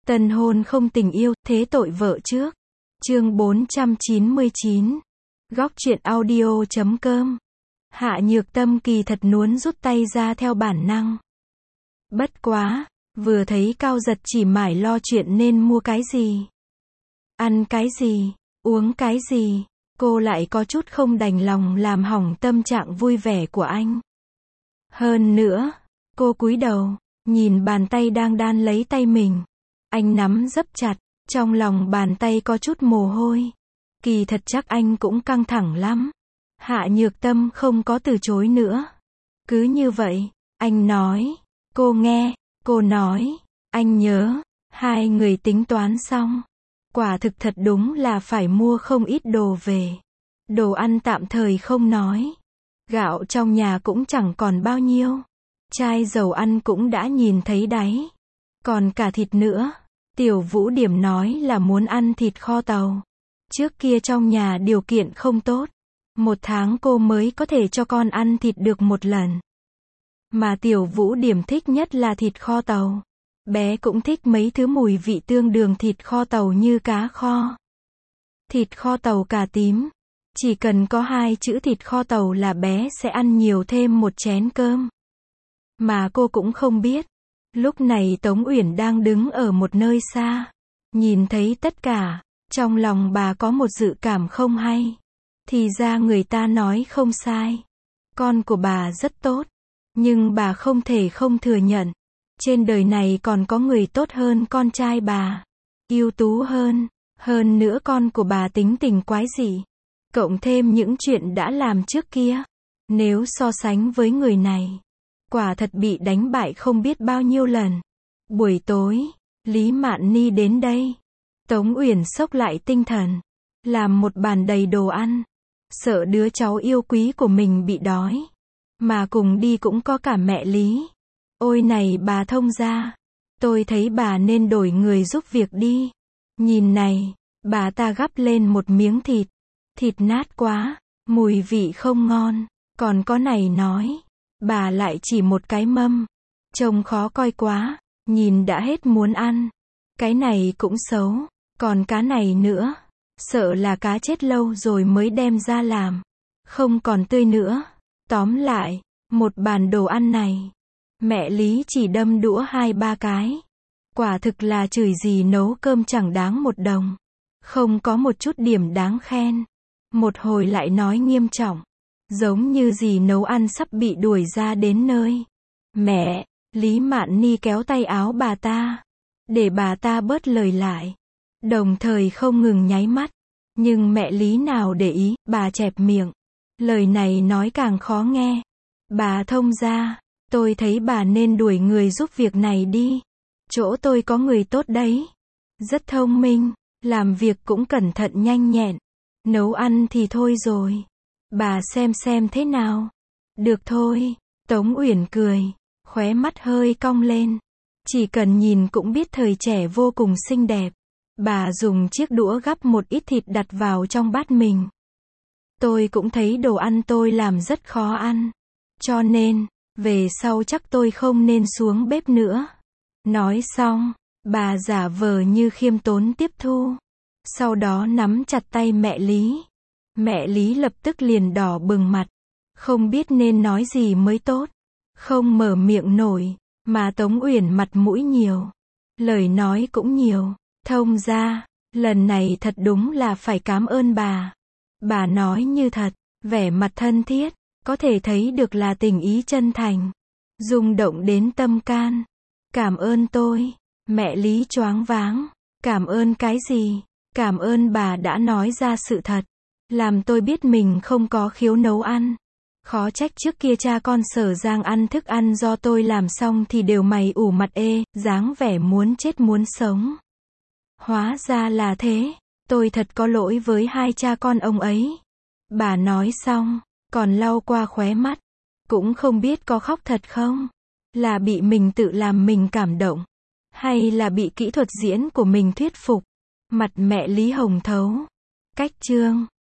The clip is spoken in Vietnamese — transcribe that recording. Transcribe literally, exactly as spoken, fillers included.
Tân hôn không tình yêu, thế tội vợ trước. Chương bốn trăm chín mươi chín. Góc truyện audio chấm com. Hạ Nhược Tâm kỳ thật nuốn rút tay ra theo bản năng. Bất quá, vừa thấy Cao Giật chỉ mải lo chuyện nên mua cái gì, ăn cái gì, uống cái gì, cô lại có chút không đành lòng làm hỏng tâm trạng vui vẻ của anh. Hơn nữa, cô cúi đầu, nhìn bàn tay đang đan lấy tay mình. Anh nắm rất chặt, trong lòng bàn tay có chút mồ hôi. Kỳ thật chắc anh cũng căng thẳng lắm. Hạ Nhược Tâm không có từ chối nữa. Cứ như vậy, anh nói, cô nghe, cô nói, anh nhớ, hai người tính toán xong. Quả thực thật đúng là phải mua không ít đồ về. Đồ ăn tạm thời không nói. Gạo trong nhà cũng chẳng còn bao nhiêu. Chai dầu ăn cũng đã nhìn thấy đáy. Còn cả thịt nữa. Tiểu Vũ Điểm nói là muốn ăn thịt kho tàu. Trước kia trong nhà điều kiện không tốt. Một tháng cô mới có thể cho con ăn thịt được một lần. Mà Tiểu Vũ Điểm thích nhất là thịt kho tàu. Bé cũng thích mấy thứ mùi vị tương đương thịt kho tàu như cá kho, thịt kho tàu cà tím. Chỉ cần có hai chữ thịt kho tàu là bé sẽ ăn nhiều thêm một chén cơm. Mà cô cũng không biết. Lúc này Tống Uyển đang đứng ở một nơi xa. Nhìn thấy tất cả. Trong lòng bà có một dự cảm không hay. Thì ra người ta nói không sai. Con của bà rất tốt. Nhưng bà không thể không thừa nhận. Trên đời này còn có người tốt hơn con trai bà. Ưu tú hơn. Hơn nữa con của bà tính tình quái dị. Cộng thêm những chuyện đã làm trước kia. Nếu so sánh với người này, quả thật bị đánh bại không biết bao nhiêu lần. Buổi tối, Lý Mạn Ni đến đây. Tống Uyển xốc lại tinh thần. Làm một bàn đầy đồ ăn. Sợ đứa cháu yêu quý của mình bị đói. Mà cùng đi cũng có cả mẹ Lý. Ôi này bà thông gia. Tôi thấy bà nên đổi người giúp việc đi. Nhìn này, bà ta gắp lên một miếng thịt. Thịt nát quá, mùi vị không ngon. Còn có này nói. Bà lại chỉ một cái mâm. Trông khó coi quá, nhìn đã hết muốn ăn. Cái này cũng xấu. Còn cá này nữa. Sợ là cá chết lâu rồi mới đem ra làm. Không còn tươi nữa. Tóm lại, một bàn đồ ăn này. Mẹ Lý chỉ đâm đũa hai ba cái. Quả thực là chửi gì nấu cơm chẳng đáng một đồng. Không có một chút điểm đáng khen. Một hồi lại nói nghiêm trọng. Giống như gì nấu ăn sắp bị đuổi ra đến nơi. Mẹ, Lý Mạn Ni kéo tay áo bà ta. Để bà ta bớt lời lại. Đồng thời không ngừng nháy mắt. Nhưng mẹ Lý nào để ý, bà chẹp miệng. Lời này nói càng khó nghe. Bà thông gia. Tôi thấy bà nên đuổi người giúp việc này đi. Chỗ tôi có người tốt đấy. Rất thông minh. Làm việc cũng cẩn thận nhanh nhẹn. Nấu ăn thì thôi rồi. Bà xem xem thế nào. Được thôi. Tống Uyển cười. Khóe mắt hơi cong lên. Chỉ cần nhìn cũng biết thời trẻ vô cùng xinh đẹp. Bà dùng chiếc đũa gắp một ít thịt đặt vào trong bát mình. Tôi cũng thấy đồ ăn tôi làm rất khó ăn. Cho nên, về sau chắc tôi không nên xuống bếp nữa. Nói xong, bà giả vờ như khiêm tốn tiếp thu. Sau đó nắm chặt tay mẹ Lý. Mẹ Lý lập tức liền đỏ bừng mặt. Không biết nên nói gì mới tốt. Không mở miệng nổi. Mà Tống Uyển mặt mũi nhiều. Lời nói cũng nhiều. Thông ra, lần này thật đúng là phải cảm ơn bà. Bà nói như thật. Vẻ mặt thân thiết. Có thể thấy được là tình ý chân thành. Rung động đến tâm can. Cảm ơn tôi. Mẹ Lý choáng váng. Cảm ơn cái gì? Cảm ơn bà đã nói ra sự thật. Làm tôi biết mình không có khiếu nấu ăn. Khó trách trước kia cha con Sở Giang ăn thức ăn do tôi làm xong thì đều mày ủ mặt ê, dáng vẻ muốn chết muốn sống. Hóa ra là thế. Tôi thật có lỗi với hai cha con ông ấy. Bà nói xong, còn lau qua khóe mắt. Cũng không biết có khóc thật không? Là bị mình tự làm mình cảm động. Hay là bị kỹ thuật diễn của mình thuyết phục? Mặt mẹ Lý hồng thấu. Cách chương.